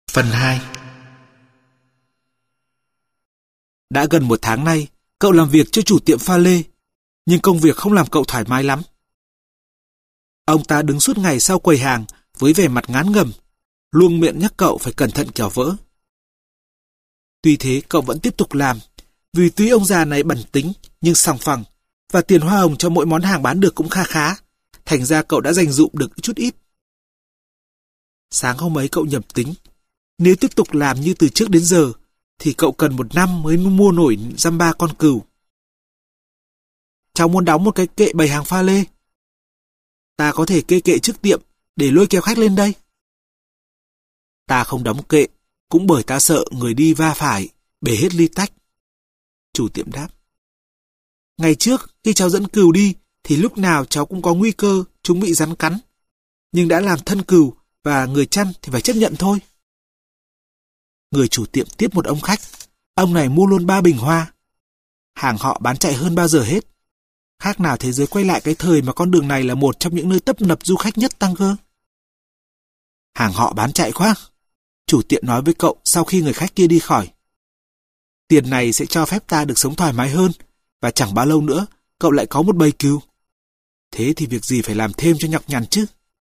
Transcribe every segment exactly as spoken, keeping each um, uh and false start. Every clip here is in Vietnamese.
Phần hai. Đã gần một tháng nay, cậu làm việc cho chủ tiệm pha lê, nhưng công việc không làm cậu thoải mái lắm. Ông ta đứng suốt ngày sau quầy hàng với vẻ mặt ngán ngẩm, luôn miệng nhắc cậu phải cẩn thận kẻo vỡ. Tuy thế cậu vẫn tiếp tục làm, vì tuy ông già này bẩn tính nhưng sòng phẳng, và tiền hoa hồng cho mỗi món hàng bán được cũng kha khá, thành ra cậu đã dành dụm được chút ít. Sáng hôm ấy cậu nhẩm tính, nếu tiếp tục làm như từ trước đến giờ, thì cậu cần một năm mới mua nổi dăm ba con cừu. Cháu muốn đóng một cái kệ bày hàng pha lê. Ta có thể kê kệ trước tiệm để lôi kéo khách lên đây. Ta không đóng kệ, cũng bởi ta sợ người đi va phải, bể hết ly tách. Chủ tiệm đáp. Ngày trước, khi cháu dẫn cừu đi, thì lúc nào cháu cũng có nguy cơ chúng bị rắn cắn. Nhưng đã làm thân cừu và người chăn thì phải chấp nhận thôi. Người chủ tiệm tiếp một ông khách. Ông này mua luôn ba bình hoa. Hàng họ bán chạy hơn bao giờ hết. Khác nào thế giới quay lại cái thời mà con đường này là một trong những nơi tấp nập du khách nhất tăng cơ. Hàng họ bán chạy quá. Chủ tiệm nói với cậu sau khi người khách kia đi khỏi. Tiền này sẽ cho phép ta được sống thoải mái hơn, và chẳng bao lâu nữa cậu lại có một bầy cừu. Thế thì việc gì phải làm thêm cho nhọc nhằn chứ?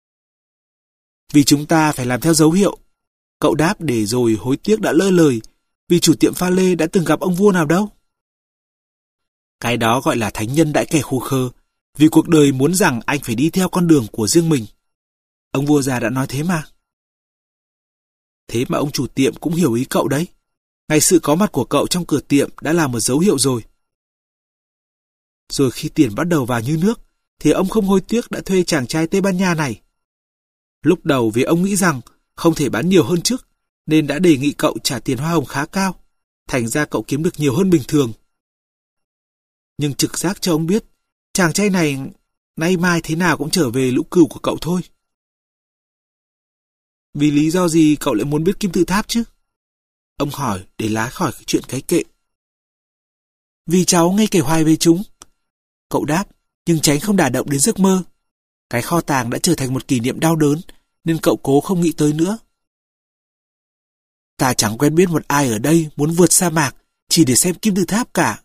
Vì chúng ta phải làm theo dấu hiệu. Cậu đáp để rồi hối tiếc đã lỡ lời, vì chủ tiệm pha lê đã từng gặp ông vua nào đâu. Cái đó gọi là thánh nhân đãi kẻ khô khơ, vì cuộc đời muốn rằng anh phải đi theo con đường của riêng mình. Ông vua già đã nói thế mà. Thế mà ông chủ tiệm cũng hiểu ý cậu đấy. Ngày sự có mặt của cậu trong cửa tiệm đã là một dấu hiệu rồi. Rồi khi tiền bắt đầu vào như nước, thì ông không hối tiếc đã thuê chàng trai Tây Ban Nha này. Lúc đầu vì ông nghĩ rằng không thể bán nhiều hơn trước, nên đã đề nghị cậu trả tiền hoa hồng khá cao, thành ra cậu kiếm được nhiều hơn bình thường. Nhưng trực giác cho ông biết, chàng trai này nay mai thế nào cũng trở về lũ cừu của cậu thôi. Vì lý do gì cậu lại muốn biết kim tự tháp chứ? Ông hỏi để lá khỏi chuyện cái kệ. Vì cháu nghe kể hoài về chúng. Cậu đáp, nhưng tránh không đả động đến giấc mơ. Cái kho tàng đã trở thành một kỷ niệm đau đớn, nên cậu cố không nghĩ tới nữa. Ta chẳng quen biết một ai ở đây muốn vượt sa mạc chỉ để xem kim tự tháp cả.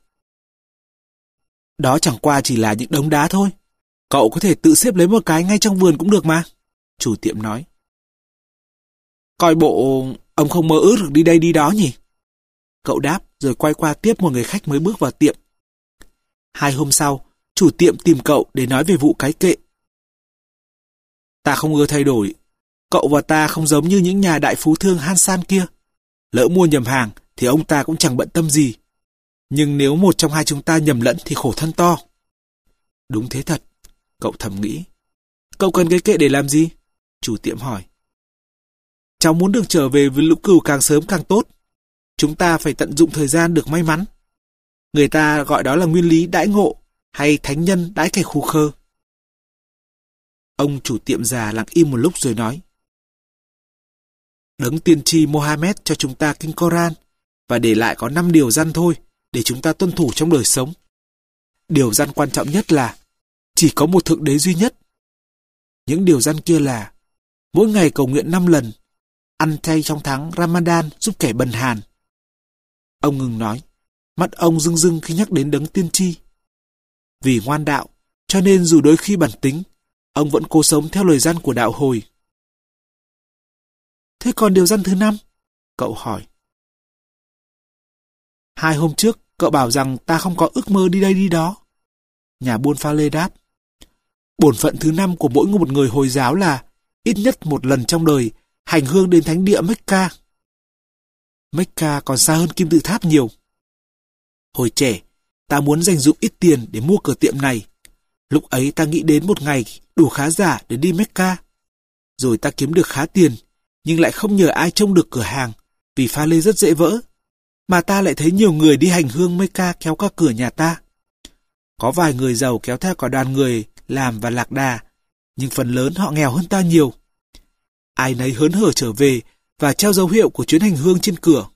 Đó chẳng qua chỉ là những đống đá thôi. Cậu có thể tự xếp lấy một cái ngay trong vườn cũng được mà. Chủ tiệm nói. Coi bộ ông không mơ ước được đi đây đi đó nhỉ? Cậu đáp rồi quay qua tiếp một người khách mới bước vào tiệm. Hai hôm sau, chủ tiệm tìm cậu để nói về vụ cái kệ. Ta không ưa thay đổi. Cậu và ta không giống như những nhà đại phú thương Hansan kia. Lỡ mua nhầm hàng thì ông ta cũng chẳng bận tâm gì. Nhưng nếu một trong hai chúng ta nhầm lẫn thì khổ thân to. Đúng thế thật, cậu thầm nghĩ. Cậu cần cái kệ để làm gì? Chủ tiệm hỏi. Cháu muốn được trở về với lũ cừu càng sớm càng tốt. Chúng ta phải tận dụng thời gian được may mắn. Người ta gọi đó là nguyên lý đãi ngộ, hay thánh nhân đãi kẻ khù khơ. Ông chủ tiệm già lặng im một lúc rồi nói. Đấng tiên tri Mohammed cho chúng ta kinh Koran, và để lại có năm điều răn thôi, để chúng ta tuân thủ trong đời sống. Điều răn quan trọng nhất là chỉ có một thượng đế duy nhất. Những điều răn kia là mỗi ngày cầu nguyện năm lần, ăn chay trong tháng Ramadan giúp kẻ bần hàn. Ông ngừng nói, mắt ông rưng rưng khi nhắc đến đấng tiên tri. Vì ngoan đạo, cho nên dù đôi khi bản tính, ông vẫn cố sống theo lời răn của đạo hồi. Thế còn điều răn thứ năm? Cậu hỏi. Hai hôm trước, cậu bảo rằng ta không có ước mơ đi đây đi đó. Nhà buôn pha lê đáp. Bổn phận thứ năm của mỗi một người Hồi giáo là ít nhất một lần trong đời hành hương đến thánh địa Mecca. Mecca còn xa hơn kim tự tháp nhiều. Hồi trẻ, ta muốn dành dụm ít tiền để mua cửa tiệm này. Lúc ấy ta nghĩ đến một ngày đủ khá giả để đi Mecca. Rồi ta kiếm được khá tiền, nhưng lại không nhờ ai trông được cửa hàng, vì pha lê rất dễ vỡ. Mà ta lại thấy nhiều người đi hành hương Mecca kéo qua cửa nhà ta. Có vài người giàu kéo theo cả đoàn người làm và lạc đà, nhưng phần lớn họ nghèo hơn ta nhiều. Ai nấy hớn hở trở về và treo dấu hiệu của chuyến hành hương trên cửa.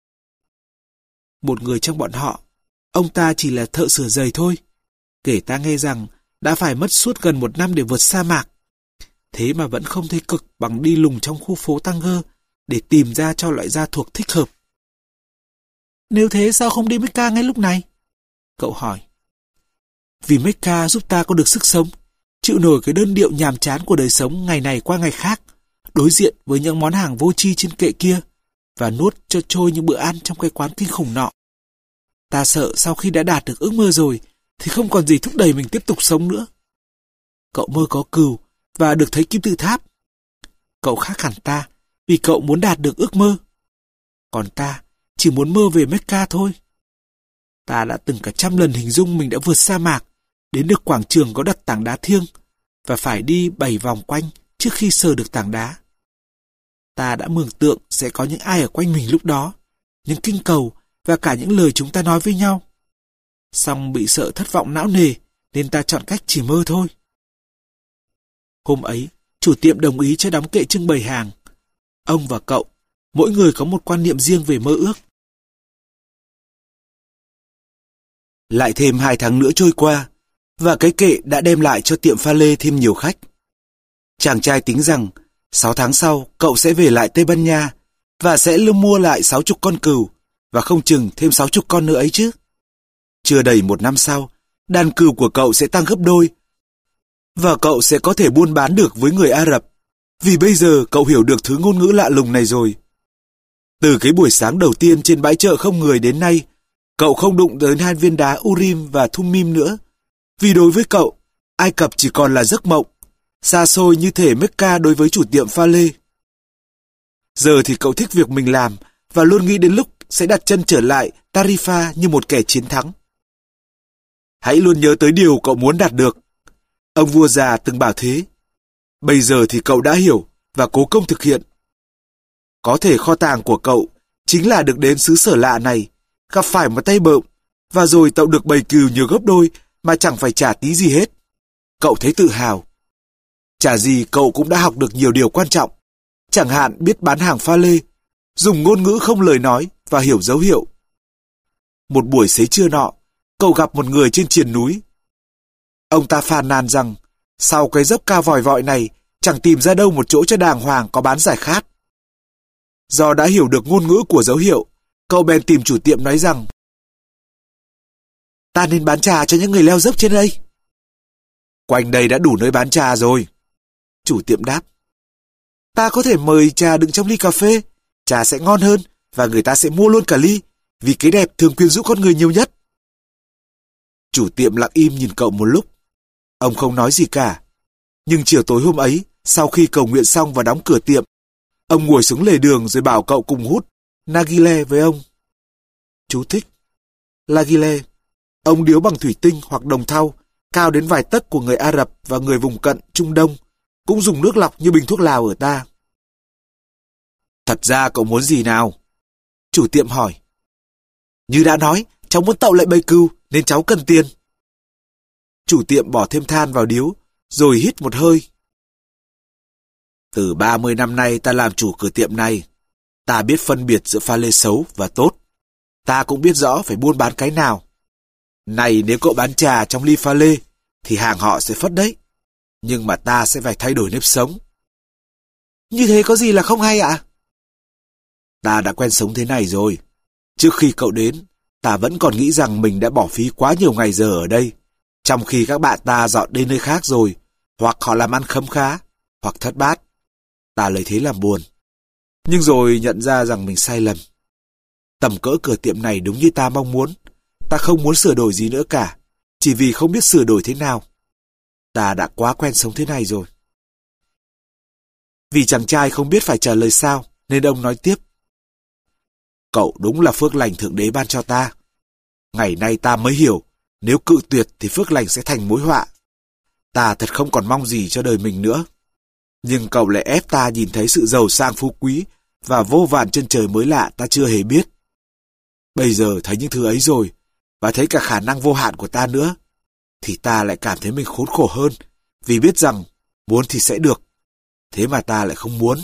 Một người trong bọn họ, ông ta chỉ là thợ sửa giày thôi, kể ta nghe rằng đã phải mất suốt gần một năm để vượt sa mạc. Thế mà vẫn không thấy cực bằng đi lùng trong khu phố Tanger để tìm ra cho loại da thuộc thích hợp. Nếu thế sao không đi Mecca ngay lúc này? Cậu hỏi. Vì Mecca giúp ta có được sức sống, chịu nổi cái đơn điệu nhàm chán của đời sống ngày này qua ngày khác, đối diện với những món hàng vô tri trên kệ kia, và nuốt cho trôi những bữa ăn trong cái quán kinh khủng nọ. Ta sợ sau khi đã đạt được ước mơ rồi, thì không còn gì thúc đẩy mình tiếp tục sống nữa. Cậu mơ có cừu và được thấy kim tự tháp. Cậu khác hẳn ta vì cậu muốn đạt được ước mơ. Còn ta chỉ muốn mơ về Mecca thôi. Ta đã từng cả trăm lần hình dung mình đã vượt sa mạc, đến được quảng trường có đặt tảng đá thiêng, và phải đi bảy vòng quanh trước khi sờ được tảng đá. Ta đã mường tượng sẽ có những ai ở quanh mình lúc đó, những kinh cầu và cả những lời chúng ta nói với nhau. Song bị sợ thất vọng não nề, nên ta chọn cách chỉ mơ thôi. Hôm ấy, chủ tiệm đồng ý cho đóng kệ trưng bày hàng. Ông và cậu, mỗi người có một quan niệm riêng về mơ ước. Lại thêm hai tháng nữa trôi qua, và cái kệ đã đem lại cho tiệm pha lê thêm nhiều khách. Chàng trai tính rằng, sáu tháng sau, cậu sẽ về lại Tây Ban Nha, và sẽ lưu mua lại sáu chục con cừu, và không chừng thêm sáu chục con nữa ấy chứ. Chưa đầy một năm sau, đàn cừu của cậu sẽ tăng gấp đôi, và cậu sẽ có thể buôn bán được với người Ả Rập, vì bây giờ cậu hiểu được thứ ngôn ngữ lạ lùng này rồi. Từ cái buổi sáng đầu tiên trên bãi chợ không người đến nay, cậu không đụng tới hai viên đá Urim và Thummim nữa, vì đối với cậu, Ai Cập chỉ còn là giấc mộng, xa xôi như thể Mecca đối với chủ tiệm pha lê. Giờ thì cậu thích việc mình làm, và luôn nghĩ đến lúc sẽ đặt chân trở lại Tarifa như một kẻ chiến thắng. Hãy luôn nhớ tới điều cậu muốn đạt được. Ông vua già từng bảo thế. Bây giờ thì cậu đã hiểu và cố công thực hiện. Có thể kho tàng của cậu chính là được đến xứ sở lạ này, gặp phải một tay bợm, và rồi cậu được bầy cừu nhiều gấp đôi mà chẳng phải trả tí gì hết. Cậu thấy tự hào. Chả gì cậu cũng đã học được nhiều điều quan trọng, chẳng hạn biết bán hàng pha lê, dùng ngôn ngữ không lời nói và hiểu dấu hiệu. Một buổi xế trưa nọ, cậu gặp một người trên triền núi. Ông ta phàn nàn rằng, sau cái dốc cao vòi vọi này, chẳng tìm ra đâu một chỗ cho đàng hoàng có bán giải khát. Do đã hiểu được ngôn ngữ của dấu hiệu, cậu bèn tìm chủ tiệm nói rằng, ta nên bán trà cho những người leo dốc trên đây. Quanh đây đã đủ nơi bán trà rồi. Chủ tiệm đáp. Ta có thể mời trà đựng trong ly cà phê, trà sẽ ngon hơn, và người ta sẽ mua luôn cả ly, vì cái đẹp thường quyến rũ con người nhiều nhất. Chủ tiệm lặng im nhìn cậu một lúc. Ông không nói gì cả. Nhưng chiều tối hôm ấy, sau khi cầu nguyện xong và đóng cửa tiệm, ông ngồi xuống lề đường rồi bảo cậu cùng hút nargile với ông. Chú thích. Nargile, ống điếu bằng thủy tinh hoặc đồng thau, cao đến vài tấc của người Ả Rập và người vùng cận Trung Đông, cũng dùng nước lọc như bình thuốc lào ở ta. Thật ra cậu muốn gì nào? Chủ tiệm hỏi. Như đã nói, cháu muốn tậu lại bầy cừu, nên cháu cần tiền. Chủ tiệm bỏ thêm than vào điếu, rồi hít một hơi. Từ ba mươi năm nay ta làm chủ cửa tiệm này. Ta biết phân biệt giữa pha lê xấu và tốt. Ta cũng biết rõ phải buôn bán cái nào. Này nếu cậu bán trà trong ly pha lê, thì hàng họ sẽ phất đấy. Nhưng mà ta sẽ phải thay đổi nếp sống. Như thế có gì là không hay ạ? Ta đã quen sống thế này rồi. Trước khi cậu đến, ta vẫn còn nghĩ rằng mình đã bỏ phí quá nhiều ngày giờ ở đây, trong khi các bạn ta dọn đến nơi khác rồi, hoặc họ làm ăn khấm khá, hoặc thất bát. Ta lấy thế làm buồn. Nhưng rồi nhận ra rằng mình sai lầm. Tầm cỡ cửa tiệm này đúng như ta mong muốn. Ta không muốn sửa đổi gì nữa cả, chỉ vì không biết sửa đổi thế nào. Ta đã quá quen sống thế này rồi. Vì chàng trai không biết phải trả lời sao, nên ông nói tiếp. Cậu đúng là phước lành Thượng Đế ban cho ta. Ngày nay ta mới hiểu, nếu cự tuyệt thì phước lành sẽ thành mối họa. Ta thật không còn mong gì cho đời mình nữa. Nhưng cậu lại ép ta nhìn thấy sự giàu sang phú quý và vô vàn chân trời mới lạ ta chưa hề biết. Bây giờ thấy những thứ ấy rồi, và thấy cả khả năng vô hạn của ta nữa, thì ta lại cảm thấy mình khốn khổ hơn, vì biết rằng muốn thì sẽ được. Thế mà ta lại không muốn.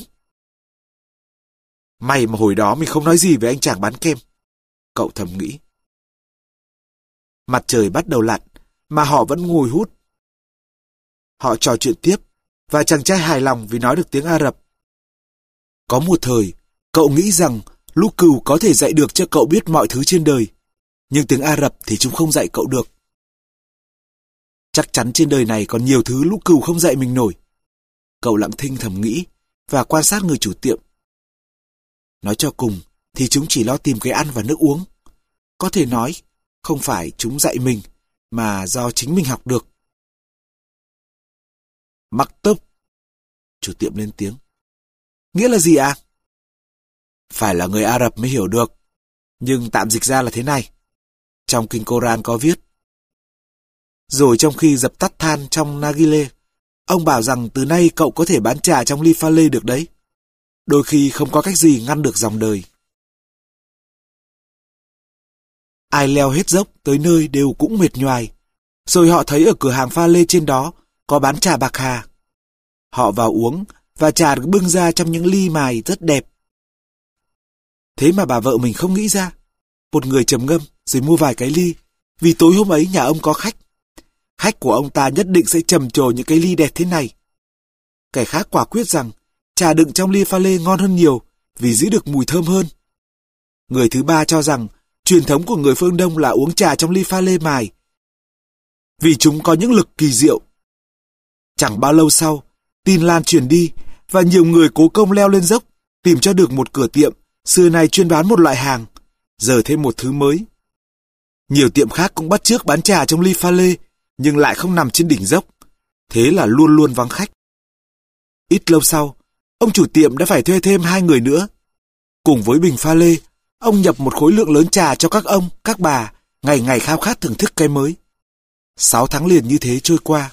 May mà hồi đó mình không nói gì với anh chàng bán kem. Cậu thầm nghĩ. Mặt trời bắt đầu lặn, mà họ vẫn ngồi hút. Họ trò chuyện tiếp, và chàng trai hài lòng vì nói được tiếng Ả Rập. Có một thời, Cậu nghĩ rằng lũ cừu có thể dạy được cho cậu biết mọi thứ trên đời, nhưng tiếng Ả Rập thì chúng không dạy cậu được. Chắc chắn trên đời này còn nhiều thứ lũ cừu không dạy mình nổi. Cậu lặng thinh thầm nghĩ và quan sát người chủ tiệm. Nói cho cùng thì chúng chỉ lo tìm cái ăn và nước uống. Có thể nói, không phải chúng dạy mình, mà do chính mình học được. Maktub, chủ tiệm lên tiếng. Nghĩa là gì ạ? À? Phải là người Ả Rập mới hiểu được, nhưng tạm dịch ra là thế này. Trong kinh Koran có viết. Rồi trong khi dập tắt than trong nargile, ông bảo rằng từ nay cậu có thể bán trà trong ly pha lê được đấy. Đôi khi không có cách gì ngăn được dòng đời. Ai leo hết dốc tới nơi đều cũng mệt nhoài. Rồi họ thấy ở cửa hàng pha lê trên đó có bán trà bạc hà. Họ vào uống và trà được bưng ra trong những ly mài rất đẹp. Thế mà bà vợ mình không nghĩ ra. Một người trầm ngâm rồi mua vài cái ly, vì tối hôm ấy nhà ông có khách. Khách của ông ta nhất định sẽ trầm trồ những cái ly đẹp thế này. Kẻ khác quả quyết rằng trà đựng trong ly pha lê ngon hơn nhiều vì giữ được mùi thơm hơn. Người thứ ba cho rằng truyền thống của người phương Đông là uống trà trong ly pha lê mài vì chúng có những lực kỳ diệu. Chẳng bao lâu sau, tin lan truyền đi và nhiều người cố công leo lên dốc tìm cho được một cửa tiệm xưa nay chuyên bán một loại hàng, giờ thêm một thứ mới. Nhiều tiệm khác cũng bắt chước bán trà trong ly pha lê nhưng lại không nằm trên đỉnh dốc, thế là luôn luôn vắng khách. Ít lâu sau, ông chủ tiệm đã phải thuê thêm hai người nữa. Cùng với bình pha lê, ông nhập một khối lượng lớn trà cho các ông, các bà, ngày ngày khao khát thưởng thức cái mới. Sáu tháng liền như thế trôi qua.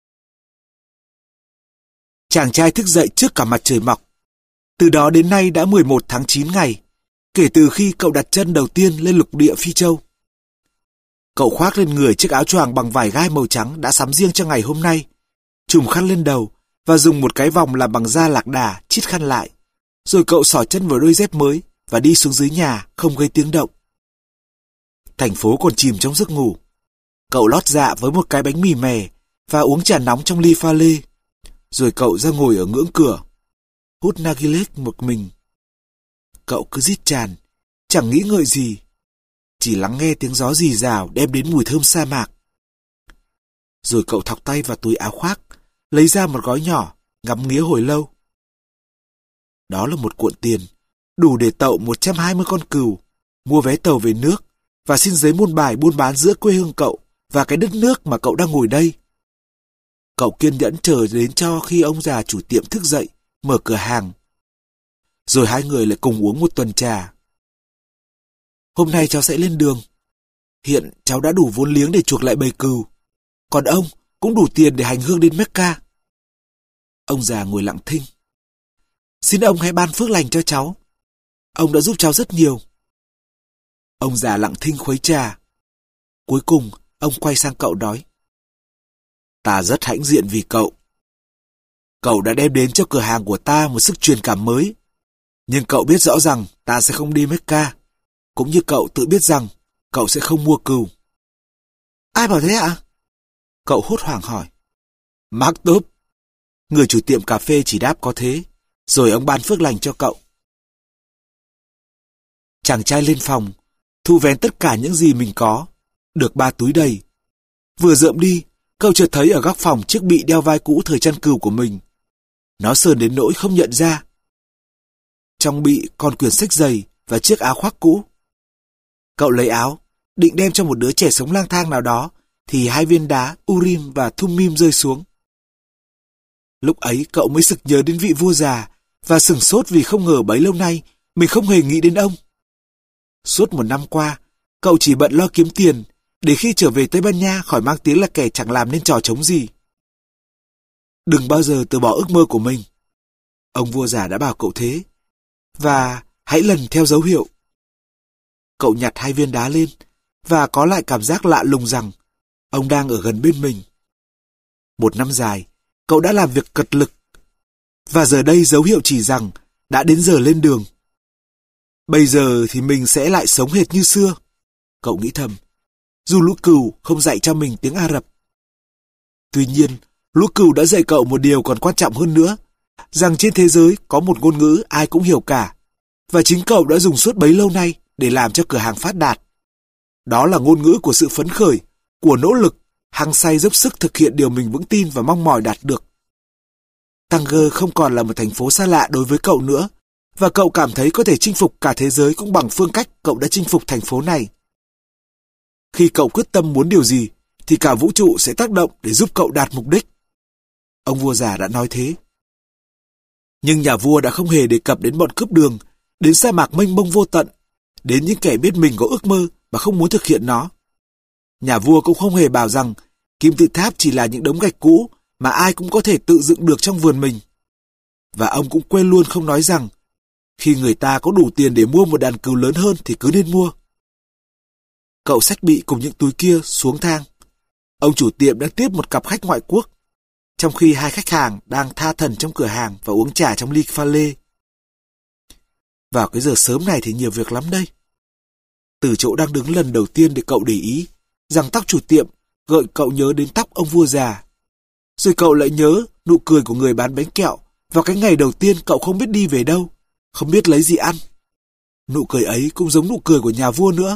Chàng trai thức dậy trước cả mặt trời mọc. Từ đó đến nay đã mười một tháng chín ngày, kể từ khi cậu đặt chân đầu tiên lên lục địa Phi Châu. Cậu khoác lên người chiếc áo choàng bằng vải gai màu trắng đã sắm riêng cho ngày hôm nay, trùm khăn lên đầu và dùng một cái vòng làm bằng da lạc đà chít khăn lại. Rồi cậu xỏ chân vào đôi dép mới và đi xuống dưới nhà không gây tiếng động. Thành phố còn chìm trong giấc ngủ. Cậu lót dạ với một cái bánh mì mè và uống trà nóng trong ly pha lê. Rồi cậu ra ngồi ở ngưỡng cửa, hút nargile một mình. Cậu cứ rít chàn, chẳng nghĩ ngợi gì, chỉ lắng nghe tiếng gió rì rào đem đến mùi thơm sa mạc. Rồi cậu thọc tay vào túi áo khoác, lấy ra một gói nhỏ, ngắm nghía hồi lâu. Đó là một cuộn tiền, đủ để tậu một trăm hai mươi con cừu, mua vé tàu về nước và xin giấy muôn bài buôn bán giữa quê hương cậu và cái đất nước mà cậu đang ngồi đây. Cậu kiên nhẫn chờ đến cho khi ông già chủ tiệm thức dậy, mở cửa hàng. Rồi hai người lại cùng uống một tuần trà. Hôm nay cháu sẽ lên đường. Hiện cháu đã đủ vốn liếng để chuộc lại bầy cừu. Còn ông cũng đủ tiền để hành hương đến Mecca. Ông già ngồi lặng thinh. Xin ông hãy ban phước lành cho cháu. Ông đã giúp cháu rất nhiều. Ông già lặng thinh khuấy trà. Cuối cùng, ông quay sang cậu nói. Ta rất hãnh diện vì cậu. Cậu đã đem đến cho cửa hàng của ta một sức truyền cảm mới. Nhưng cậu biết rõ rằng ta sẽ không đi Mecca. Cũng như cậu tự biết rằng cậu sẽ không mua cừu. Ai bảo thế ạ? Cậu hốt hoảng hỏi. Maktub. Người chủ tiệm cà phê chỉ đáp có thế. Rồi ông ban phước lành cho cậu. Chàng trai lên phòng, thu vén tất cả những gì mình có. Được ba túi đầy. Vừa dợm đi, cậu chợt thấy ở góc phòng chiếc bị đeo vai cũ thời chăn cừu của mình. Nó sờn đến nỗi không nhận ra. Trong bị còn quyển sách dày và chiếc áo khoác cũ. Cậu lấy áo, định đem cho một đứa trẻ sống lang thang nào đó, thì hai viên đá Urim và Thummim rơi xuống. Lúc ấy cậu mới sực nhớ đến vị vua già và sửng sốt vì không ngờ bấy lâu nay mình không hề nghĩ đến ông. Suốt một năm qua, cậu chỉ bận lo kiếm tiền để khi trở về Tây Ban Nha khỏi mang tiếng là kẻ chẳng làm nên trò trống gì. Đừng bao giờ từ bỏ ước mơ của mình. Ông vua già đã bảo cậu thế. Và hãy lần theo dấu hiệu. Cậu nhặt hai viên đá lên và có lại cảm giác lạ lùng rằng ông đang ở gần bên mình. Một năm dài, cậu đã làm việc cật lực. Và giờ đây dấu hiệu chỉ rằng đã đến giờ lên đường. Bây giờ thì mình sẽ lại sống hệt như xưa. Cậu nghĩ thầm. Dù lũ cừu không dạy cho mình tiếng Ả Rập. Tuy nhiên, lũ cừu đã dạy cậu một điều còn quan trọng hơn nữa. Rằng trên thế giới có một ngôn ngữ ai cũng hiểu cả. và chính cậu đã dùng suốt bấy lâu nay để làm cho cửa hàng phát đạt. Đó là ngôn ngữ của sự phấn khởi, của nỗ lực, hăng say dốc sức thực hiện điều mình vững tin và mong mỏi đạt được. Tanger không còn là một thành phố xa lạ đối với cậu nữa, và cậu cảm thấy có thể chinh phục cả thế giới cũng bằng phương cách cậu đã chinh phục thành phố này. Khi cậu quyết tâm muốn điều gì, thì cả vũ trụ sẽ tác động để giúp cậu đạt mục đích. Ông vua già đã nói thế. Nhưng nhà vua đã không hề đề cập đến bọn cướp đường, đến sa mạc mênh mông vô tận, đến những kẻ biết mình có ước mơ mà không muốn thực hiện nó. Nhà vua cũng không hề bảo rằng kim tự tháp chỉ là những đống gạch cũ mà ai cũng có thể tự dựng được trong vườn mình. Và ông cũng quên luôn không nói rằng khi người ta có đủ tiền để mua một đàn cừu lớn hơn thì cứ nên mua. Cậu xách bị cùng những túi kia xuống thang. Ông chủ tiệm đang tiếp một cặp khách ngoại quốc, trong khi hai khách hàng đang tha thần trong cửa hàng và uống trà trong ly pha lê. Vào cái giờ sớm này thì nhiều việc lắm đây. Từ chỗ đang đứng lần đầu tiên để cậu để ý rằng tóc chủ tiệm gợi cậu nhớ đến tóc ông vua già. Rồi cậu lại nhớ nụ cười của người bán bánh kẹo vào cái ngày đầu tiên cậu không biết đi về đâu, không biết lấy gì ăn. Nụ cười ấy cũng giống nụ cười của nhà vua nữa.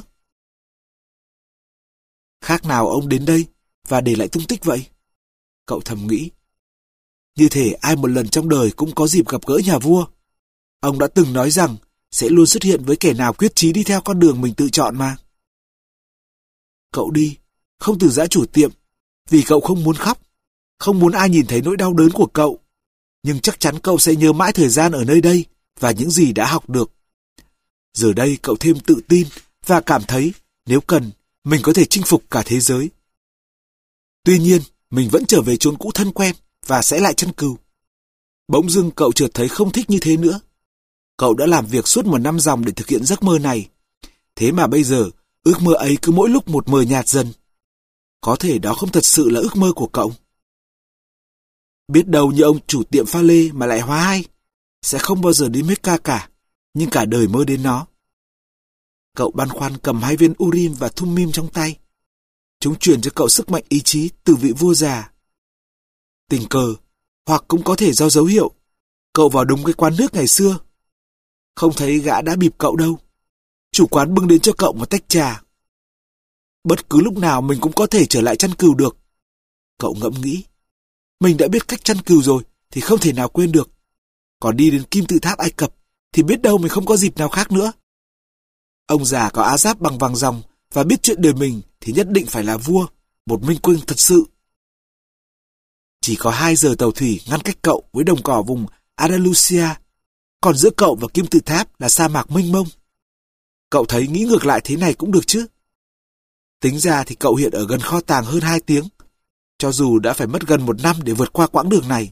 Khác nào ông đến đây và để lại tung tích vậy? Cậu thầm nghĩ. Như thể ai một lần trong đời cũng có dịp gặp gỡ nhà vua. Ông đã từng nói rằng sẽ luôn xuất hiện với kẻ nào quyết chí đi theo con đường mình tự chọn mà. Cậu đi, không từ giã chủ tiệm, vì cậu không muốn khóc, không muốn ai nhìn thấy nỗi đau đớn của cậu. Nhưng chắc chắn cậu sẽ nhớ mãi thời gian ở nơi đây và những gì đã học được. Giờ đây cậu thêm tự tin và cảm thấy nếu cần, mình có thể chinh phục cả thế giới. Tuy nhiên, mình vẫn trở về chốn cũ thân quen và sẽ lại chăn cừu. Bỗng dưng cậu chợt thấy không thích như thế nữa. Cậu đã làm việc suốt một năm ròng để thực hiện giấc mơ này. Thế mà bây giờ, ước mơ ấy cứ mỗi lúc một mờ nhạt dần. Có thể đó không thật sự là ước mơ của cậu. Biết đâu như ông chủ tiệm pha lê mà lại hóa hay, sẽ không bao giờ đến Mecca cả, nhưng cả đời mơ đến nó. Cậu băn khoăn cầm hai viên Urim và Thummim trong tay. Chúng truyền cho cậu sức mạnh ý chí từ vị vua già. Tình cờ, hoặc cũng có thể do dấu hiệu, cậu vào đúng cái quán nước ngày xưa. Không thấy gã đã bịp cậu đâu. Chủ quán bưng đến cho cậu một tách trà. Bất cứ lúc nào mình cũng có thể trở lại chăn cừu được. Cậu ngẫm nghĩ. Mình đã biết cách chăn cừu rồi thì không thể nào quên được. Còn đi đến kim tự tháp Ai Cập thì biết đâu mình không có dịp nào khác nữa. Ông già có áo giáp bằng vàng ròng và biết chuyện đời mình thì nhất định phải là vua, một minh quân thật sự. Chỉ có hai giờ tàu thủy ngăn cách cậu với đồng cỏ vùng Andalusia, còn giữa cậu và kim tự tháp là sa mạc mênh mông. Cậu thấy nghĩ ngược lại thế này cũng được chứ. Tính ra thì cậu hiện ở gần kho tàng hơn hai tiếng, cho dù đã phải mất gần một năm để vượt qua quãng đường này.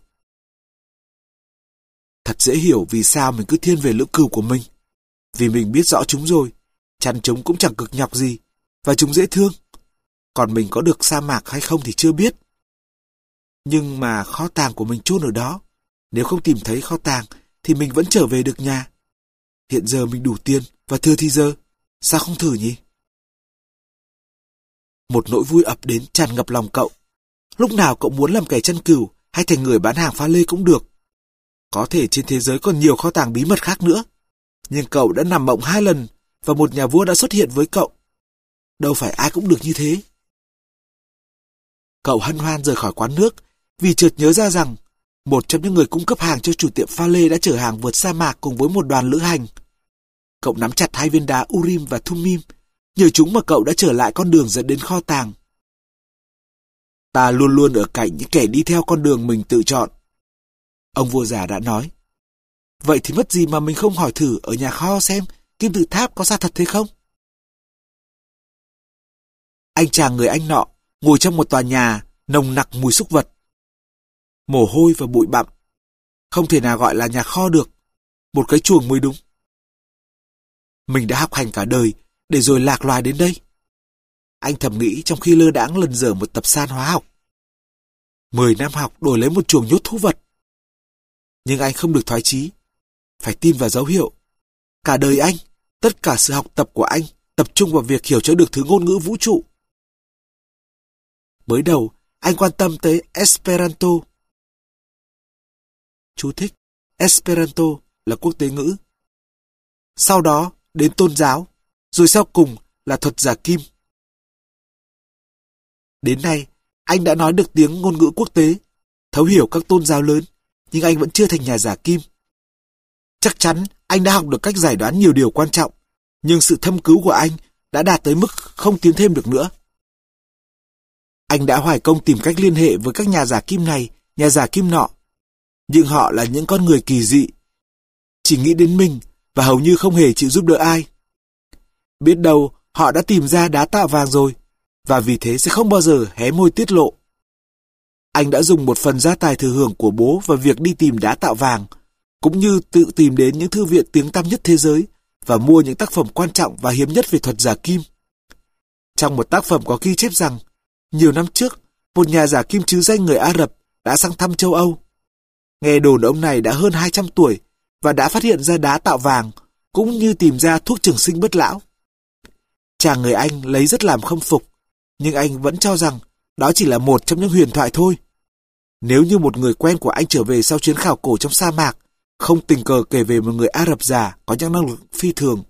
Thật dễ hiểu vì sao mình cứ thiên về lưỡi cừu của mình. Vì mình biết rõ chúng rồi, chăn chúng cũng chẳng cực nhọc gì, và chúng dễ thương. Còn mình có được sa mạc hay không thì chưa biết. Nhưng mà kho tàng của mình chôn ở đó. Nếu không tìm thấy kho tàng thì mình vẫn trở về được nhà. Hiện giờ mình đủ tiền và thừa thì giờ, sao không thử nhỉ? Một nỗi vui ập đến tràn ngập lòng cậu. Lúc nào cậu muốn làm kẻ chăn cừu hay thành người bán hàng pha lê cũng được. Có thể trên thế giới còn nhiều kho tàng bí mật khác nữa. Nhưng cậu đã nằm mộng hai lần và một nhà vua đã xuất hiện với cậu. Đâu phải ai cũng được như thế. Cậu hân hoan rời khỏi quán nước vì chợt nhớ ra rằng một trong những người cung cấp hàng cho chủ tiệm pha lê đã chở hàng vượt sa mạc cùng với một đoàn lữ hành. Cậu nắm chặt hai viên đá Urim và Thummim. Nhờ chúng mà cậu đã trở lại con đường dẫn đến kho tàng. Ta luôn luôn ở cạnh những kẻ đi theo con đường mình tự chọn. Ông vua già đã nói. Vậy thì mất gì mà mình không hỏi thử ở nhà kho xem kim tự tháp có xa thật thế không? Anh chàng người Anh nọ ngồi trong một tòa nhà nồng nặc mùi súc vật. Mồ hôi và bụi bặm. Không thể nào gọi là nhà kho được. Một cái chuồng mới đúng. Mình đã học hành cả đời để rồi lạc loài đến đây. Anh thầm nghĩ trong khi lơ đãng lần dở một tập san hóa học. Mười năm học đổi lấy một chuồng nhốt thú vật. Nhưng anh không được thoái chí. Phải tin vào dấu hiệu. Cả đời anh, tất cả sự học tập của anh tập trung vào việc hiểu cho được thứ ngôn ngữ vũ trụ. Mới đầu, anh quan tâm tới Esperanto. Chú thích: Esperanto là quốc tế ngữ. sau đó đến tôn giáo, rồi sau cùng là thuật giả kim. Đến nay, anh đã nói được tiếng ngôn ngữ quốc tế, thấu hiểu các tôn giáo lớn, nhưng anh vẫn chưa thành nhà giả kim. Chắc chắn anh đã học được cách giải đoán nhiều điều quan trọng, nhưng sự thâm cứu của anh đã đạt tới mức không tiến thêm được nữa. Anh đã hoài công tìm cách liên hệ với các nhà giả kim này, nhà giả kim nọ, nhưng họ là những con người kỳ dị, chỉ nghĩ đến mình và hầu như không hề chịu giúp đỡ ai. Biết đâu họ đã tìm ra đá tạo vàng rồi, và vì thế sẽ không bao giờ hé môi tiết lộ. Anh đã dùng một phần gia tài thừa hưởng của bố vào việc đi tìm đá tạo vàng, cũng như tự tìm đến những thư viện tiếng tăm nhất thế giới và mua những tác phẩm quan trọng và hiếm nhất về thuật giả kim. Trong một tác phẩm có ghi chép rằng, nhiều năm trước, một nhà giả kim trứ danh người Ả Rập đã sang thăm châu Âu. Nghe đồn ông này đã hơn hai trăm tuổi và đã phát hiện ra đá tạo vàng, cũng như tìm ra thuốc trường sinh bất lão. Chàng người Anh lấy rất làm khâm phục, nhưng anh vẫn cho rằng đó chỉ là một trong những huyền thoại thôi. Nếu như một người quen của anh trở về sau chuyến khảo cổ trong sa mạc, không tình cờ kể về một người Ả Rập già có những năng lực phi thường.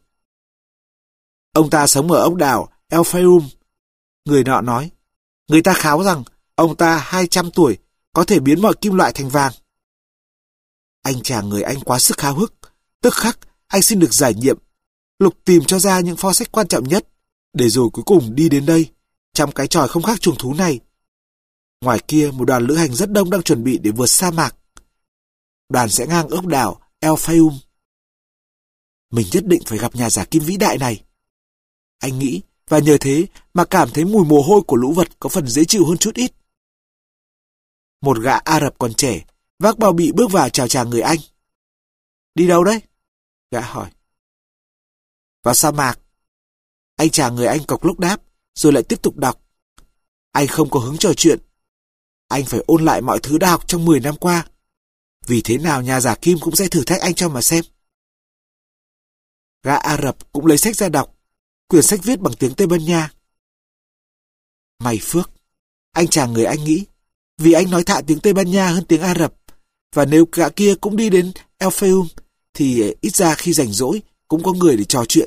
Ông ta sống ở ốc đảo El Fayum. Người nọ nói, người ta kháo rằng ông ta hai trăm tuổi có thể biến mọi kim loại thành vàng. Anh chàng người Anh quá sức háo hức, tức khắc anh xin được giải nhiệm, lục tìm cho ra những pho sách quan trọng nhất, để rồi cuối cùng đi đến đây, trong cái tròi không khác chuồng thú này. Ngoài kia một đoàn lữ hành rất đông đang chuẩn bị để vượt sa mạc. Đoàn sẽ ngang ốc đảo El Fayum. Mình nhất định phải gặp nhà giả kim vĩ đại này. Anh nghĩ, và nhờ thế mà cảm thấy mùi mồ hôi của lũ vật có phần dễ chịu hơn chút ít. Một gã Ả Rập còn trẻ, vác bao bị bước vào chào chàng người Anh. Đi đâu đấy? Gã hỏi. Vào sa mạc. Anh chàng người Anh cộc lốc đáp, rồi lại tiếp tục đọc. Anh không có hứng trò chuyện. Anh phải ôn lại mọi thứ đã học trong mười năm qua. Vì thế nào nhà giả kim cũng sẽ thử thách anh cho mà xem. Gã Ả Rập cũng lấy sách ra đọc, quyển sách viết bằng tiếng Tây Ban Nha. May phước, anh chàng người Anh nghĩ, vì anh nói thạo tiếng Tây Ban Nha hơn tiếng Ả Rập, và nếu gã kia cũng đi đến El Fayum, thì ít ra khi rảnh rỗi cũng có người để trò chuyện.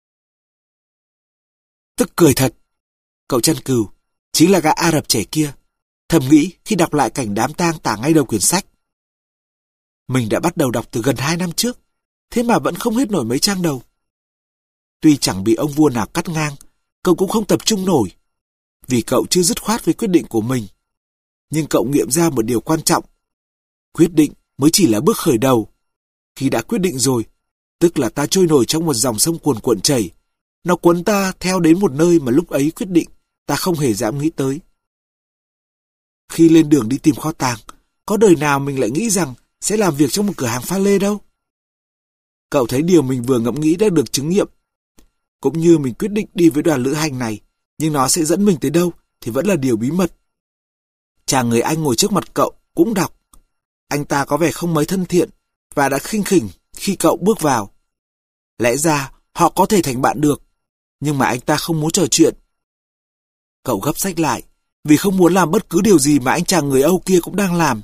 Tức cười thật. Cậu chăn cừu, chính là gã Ả Rập trẻ kia, thầm nghĩ khi đọc lại cảnh đám tang tả ngay đầu quyển sách. Mình đã bắt đầu đọc từ gần hai năm trước, thế mà vẫn không hết nổi mấy trang đầu. Tuy chẳng bị ông vua nào cắt ngang, cậu cũng không tập trung nổi, vì cậu chưa dứt khoát với quyết định của mình. Nhưng cậu nghiệm ra một điều quan trọng. Quyết định mới chỉ là bước khởi đầu. Khi đã quyết định rồi, tức là ta trôi nổi trong một dòng sông cuồn cuộn chảy. Nó cuốn ta theo đến một nơi mà lúc ấy quyết định ta không hề dám nghĩ tới. Khi lên đường đi tìm kho tàng, có đời nào mình lại nghĩ rằng sẽ làm việc trong một cửa hàng pha lê đâu. Cậu thấy điều mình vừa ngẫm nghĩ đã được chứng nghiệm. Cũng như mình quyết định đi với đoàn lữ hành này, nhưng nó sẽ dẫn mình tới đâu thì vẫn là điều bí mật. Chàng người Anh ngồi trước mặt cậu cũng đọc. Anh ta có vẻ không mấy thân thiện và đã khinh khỉnh khi cậu bước vào. Lẽ ra họ có thể thành bạn được, nhưng mà anh ta không muốn trò chuyện. Cậu gấp sách lại vì không muốn làm bất cứ điều gì mà anh chàng người Âu kia cũng đang làm.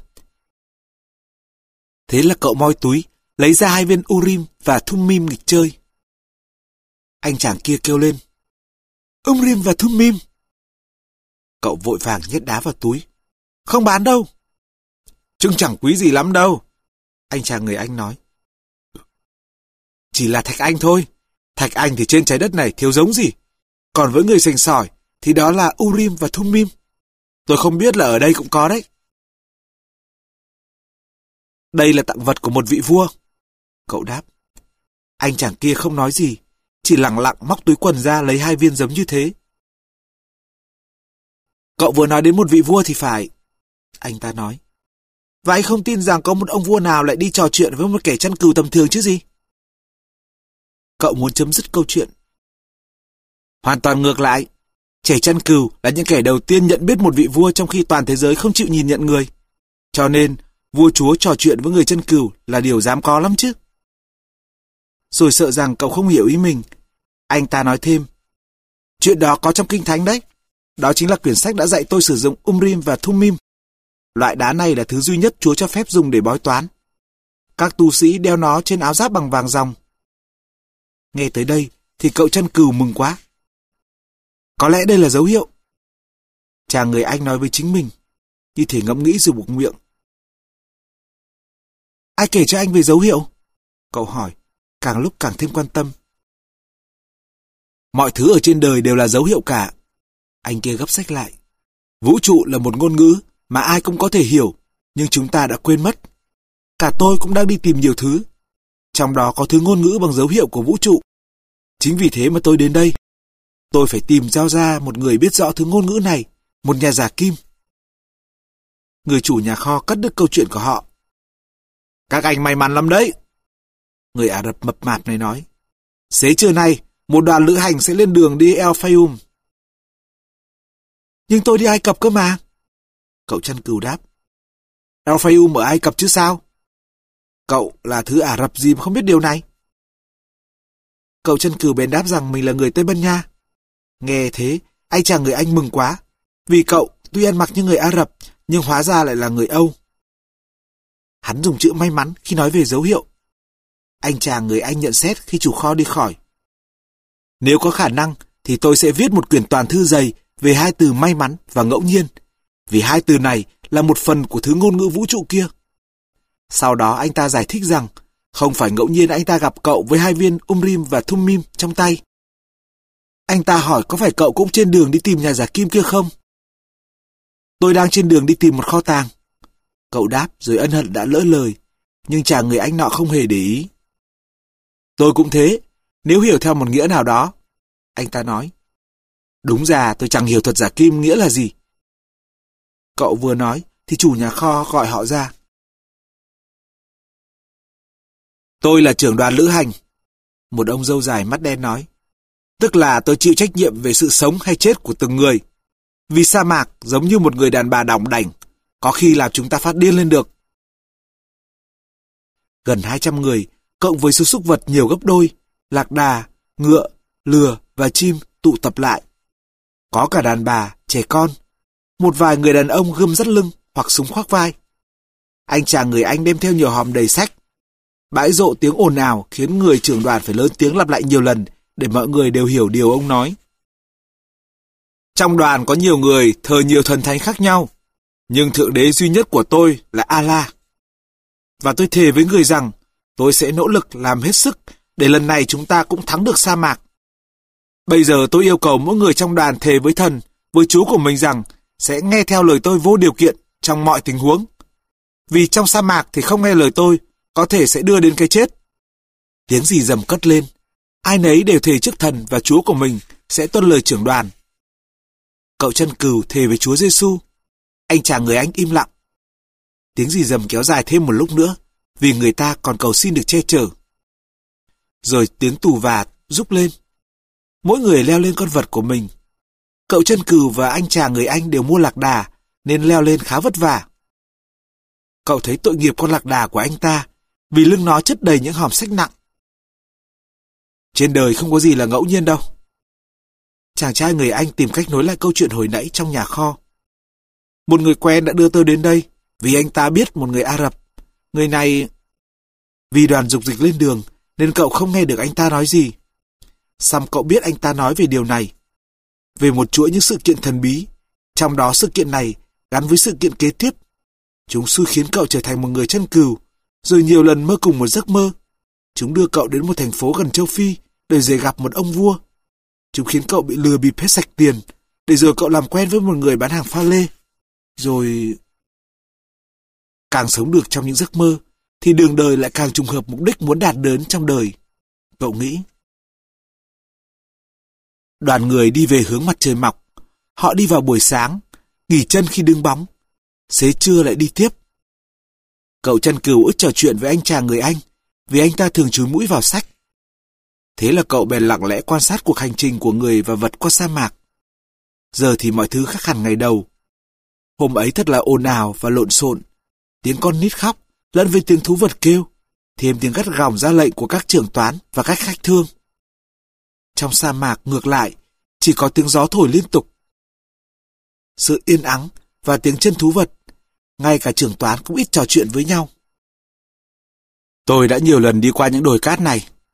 Thế là cậu moi túi, lấy ra hai viên Urim và Thummim nghịch chơi. Anh chàng kia kêu lên, Urim và Thummim. Cậu vội vàng nhét đá vào túi. Không bán đâu. Chúng chẳng quý gì lắm đâu, anh chàng người Anh nói. Chỉ là thạch anh thôi. Thạch anh thì trên trái đất này thiếu giống gì. Còn với người sành sỏi thì đó là Urim và Thummim. Tôi không biết là ở đây cũng có đấy. Đây là tặng vật của một vị vua, cậu đáp. Anh chàng kia không nói gì, chỉ lặng lặng móc túi quần ra lấy hai viên giống như thế. Cậu vừa nói đến một vị vua thì phải, anh ta nói. Và anh không tin rằng có một ông vua nào lại đi trò chuyện với một kẻ chăn cừu tầm thường chứ gì. Cậu muốn chấm dứt câu chuyện. Hoàn toàn ngược lại, trẻ chăn cừu là những kẻ đầu tiên nhận biết một vị vua trong khi toàn thế giới không chịu nhìn nhận người. Cho nên, vua chúa trò chuyện với người chăn cừu là điều dám có lắm chứ. Rồi sợ rằng cậu không hiểu ý mình, anh ta nói thêm. Chuyện đó có trong Kinh Thánh đấy. Đó chính là quyển sách đã dạy tôi sử dụng Urim và Thummim. Loại đá này là thứ duy nhất Chúa cho phép dùng để bói toán. Các tu sĩ đeo nó trên áo giáp bằng vàng ròng. Nghe tới đây thì cậu chăn cừu mừng quá. Có lẽ đây là dấu hiệu. Chàng người Anh nói với chính mình, như thể ngẫm nghĩ rồi buộc miệng. Ai kể cho anh về dấu hiệu? Cậu hỏi, càng lúc càng thêm quan tâm. Mọi thứ ở trên đời đều là dấu hiệu cả. Anh kia gấp sách lại. Vũ trụ là một ngôn ngữ mà ai cũng có thể hiểu, nhưng chúng ta đã quên mất. Cả tôi cũng đang đi tìm nhiều thứ. Trong đó có thứ ngôn ngữ bằng dấu hiệu của vũ trụ. Chính vì thế mà tôi đến đây. Tôi phải tìm giao ra một người biết rõ thứ ngôn ngữ này, một nhà giả kim. Người chủ nhà kho cắt đứt câu chuyện của họ. Các anh may mắn lắm đấy. Người Ả Rập mập mạp này nói. Xế trưa nay, một đoàn lữ hành sẽ lên đường đi El Fayum. Nhưng tôi đi Ai Cập cơ mà. Cậu chăn cừu đáp. El Fayum ở Ai Cập chứ sao? Cậu là thứ Ả Rập gì mà không biết điều này? Cậu chăn cừu bèn đáp rằng mình là người Tây Ban Nha. Nghe thế, anh chàng người Anh mừng quá. Vì cậu tuy ăn mặc như người Ả Rập, nhưng hóa ra lại là người Âu. Hắn dùng chữ may mắn khi nói về dấu hiệu. Anh chàng người Anh nhận xét khi chủ kho đi khỏi. Nếu có khả năng, thì tôi sẽ viết một quyển toàn thư dày về hai từ may mắn và ngẫu nhiên, vì hai từ này là một phần của thứ ngôn ngữ vũ trụ kia. Sau đó anh ta giải thích rằng, không phải ngẫu nhiên anh ta gặp cậu với hai viên Umrim và Thummim trong tay. Anh ta hỏi có phải cậu cũng trên đường đi tìm nhà giả kim kia không? Tôi đang trên đường đi tìm một kho tàng. Cậu đáp rồi ân hận đã lỡ lời, nhưng chàng người Anh nọ không hề để ý. Tôi cũng thế, nếu hiểu theo một nghĩa nào đó. Anh ta nói. Đúng ra tôi chẳng hiểu thuật giả kim nghĩa là gì. Cậu vừa nói thì chủ nhà kho gọi họ ra. Tôi là trưởng đoàn lữ hành. Một ông râu dài mắt đen nói. Tức là tôi chịu trách nhiệm về sự sống hay chết của từng người. Vì sa mạc giống như một người đàn bà đỏng đảnh, có khi làm chúng ta phát điên lên được. Gần hai trăm người, cộng với số súc vật nhiều gấp đôi, lạc đà, ngựa, lừa và chim tụ tập lại. Có cả đàn bà, trẻ con, một vài người đàn ông gươm dắt lưng hoặc súng khoác vai. Anh chàng người Anh đem theo nhiều hòm đầy sách. Bãi rộ tiếng ồn ào khiến người trưởng đoàn phải lớn tiếng lặp lại nhiều lần để mọi người đều hiểu điều ông nói. Trong đoàn có nhiều người thờ nhiều thần thánh khác nhau, nhưng thượng đế duy nhất của tôi là Allah. Và tôi thề với người rằng tôi sẽ nỗ lực làm hết sức để lần này chúng ta cũng thắng được sa mạc. Bây giờ tôi yêu cầu mỗi người trong đoàn thề với thần, với Chúa của mình rằng sẽ nghe theo lời tôi vô điều kiện trong mọi tình huống. Vì trong sa mạc thì không nghe lời tôi, có thể sẽ đưa đến cái chết. Tiếng rì rầm cất lên. Ai nấy đều thề trước thần và Chúa của mình sẽ tuân lời trưởng đoàn. Cậu chăn cừu thề với Chúa Giêsu. Anh chàng người Anh im lặng. Tiếng rì rầm kéo dài thêm một lúc nữa, vì người ta còn cầu xin được che chở. Rồi tiếng tù và rúc lên. Mỗi người leo lên con vật của mình. Cậu chăn cừu và anh chàng người Anh đều mua lạc đà, nên leo lên khá vất vả. Cậu thấy tội nghiệp con lạc đà của anh ta, vì lưng nó chất đầy những hòm sách nặng. Trên đời không có gì là ngẫu nhiên đâu. Chàng trai người Anh tìm cách nối lại câu chuyện hồi nãy trong nhà kho. Một người quen đã đưa tôi đến đây, vì anh ta biết một người Ả Rập. Người này... Vì đoàn dục dịch lên đường, nên cậu không nghe được anh ta nói gì. Xong cậu biết anh ta nói về điều này. Về một chuỗi những sự kiện thần bí, trong đó sự kiện này gắn với sự kiện kế tiếp. Chúng xui khiến cậu trở thành một người chăn cừu, rồi nhiều lần mơ cùng một giấc mơ. Chúng đưa cậu đến một thành phố gần châu Phi để về gặp một ông vua. Chúng khiến cậu bị lừa bịp hết sạch tiền, để rồi cậu làm quen với một người bán hàng pha lê. Rồi... Càng sống được trong những giấc mơ, thì đường đời lại càng trùng hợp mục đích muốn đạt đến trong đời. Cậu nghĩ. Đoàn người đi về hướng mặt trời mọc. Họ đi vào buổi sáng, nghỉ chân khi đứng bóng. Xế trưa lại đi tiếp. Cậu chăn cừu ức trò chuyện với anh chàng người Anh, vì anh ta thường chúi mũi vào sách. Thế là cậu bèn lặng lẽ quan sát cuộc hành trình của người và vật qua sa mạc. Giờ thì mọi thứ khác hẳn ngày đầu. Hôm ấy thật là ồn ào và lộn xộn. Tiếng con nít khóc lẫn với tiếng thú vật kêu, thêm tiếng gắt gỏng ra lệnh của các trưởng toán và các khách thương. Trong sa mạc ngược lại, chỉ có tiếng gió thổi liên tục. Sự yên ắng và tiếng chân thú vật, ngay cả trưởng toán cũng ít trò chuyện với nhau. Tôi đã nhiều lần đi qua những đồi cát này.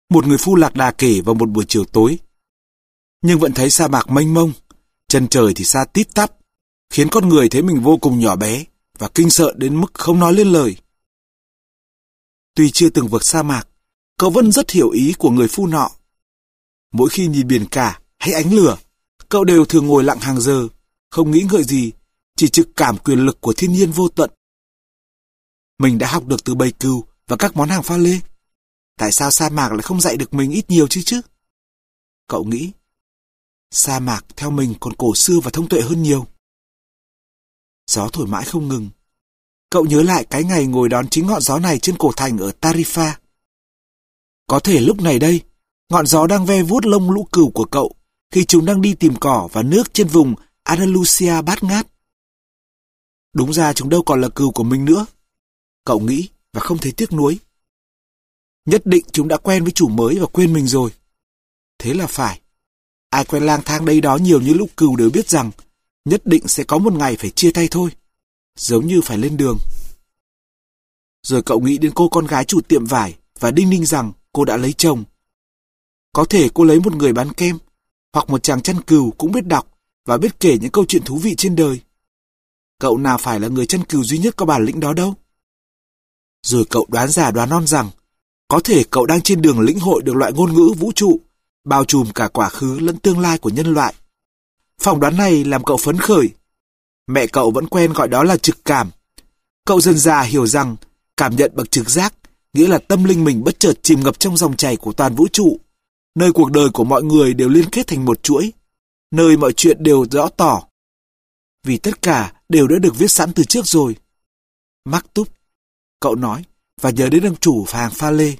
một người phu lạc đà kể vào một buổi chiều tối. Nhưng vẫn thấy sa mạc mênh mông, chân trời thì xa tít tắp, khiến con người thấy mình vô cùng nhỏ bé và kinh sợ đến mức không nói lên lời. Tuy chưa từng vượt sa mạc, cậu vẫn rất hiểu ý của người phu nọ. Mỗi khi nhìn biển cả hay ánh lửa, cậu đều thường ngồi lặng hàng giờ, không nghĩ ngợi gì, chỉ trực cảm quyền lực của thiên nhiên vô tận. Mình đã học được từ bầy cừu và các món hàng pha lê. Tại sao sa mạc lại không dạy được mình ít nhiều chứ chứ? Cậu nghĩ, sa mạc theo mình còn cổ xưa và thông tuệ hơn nhiều. Gió thổi mãi không ngừng. Cậu nhớ lại cái ngày ngồi đón chính ngọn gió này trên cổ thành ở Tarifa. Có thể lúc này đây, ngọn gió đang ve vuốt lông lũ cừu của cậu khi chúng đang đi tìm cỏ và nước trên vùng Andalusia bát ngát. Đúng ra chúng đâu còn là cừu của mình nữa. Cậu nghĩ và không thấy tiếc nuối. Nhất định chúng đã quen với chủ mới và quên mình rồi. Thế là phải. Ai quen lang thang đây đó nhiều như lũ cừu đều biết rằng nhất định sẽ có một ngày phải chia tay thôi. Giống như phải lên đường. Rồi cậu nghĩ đến cô con gái chủ tiệm vải và đinh ninh rằng cô đã lấy chồng. Có thể cô lấy một người bán kem, hoặc một chàng chăn cừu cũng biết đọc và biết kể những câu chuyện thú vị trên đời. Cậu nào phải là người chăn cừu duy nhất có bản lĩnh đó đâu. Rồi cậu đoán già đoán non rằng có thể cậu đang trên đường lĩnh hội được loại ngôn ngữ vũ trụ, bao trùm cả quá khứ lẫn tương lai của nhân loại. Phỏng đoán này làm cậu phấn khởi. Mẹ cậu vẫn quen gọi đó là trực cảm. Cậu dần dà hiểu rằng cảm nhận bằng trực giác nghĩa là tâm linh mình bất chợt chìm ngập trong dòng chảy của toàn vũ trụ, nơi cuộc đời của mọi người đều liên kết thành một chuỗi, nơi mọi chuyện đều rõ tỏ. Vì tất cả đều đã được viết sẵn từ trước rồi. Maktub, cậu nói, và nhớ đến ông chủ hàng pha lê.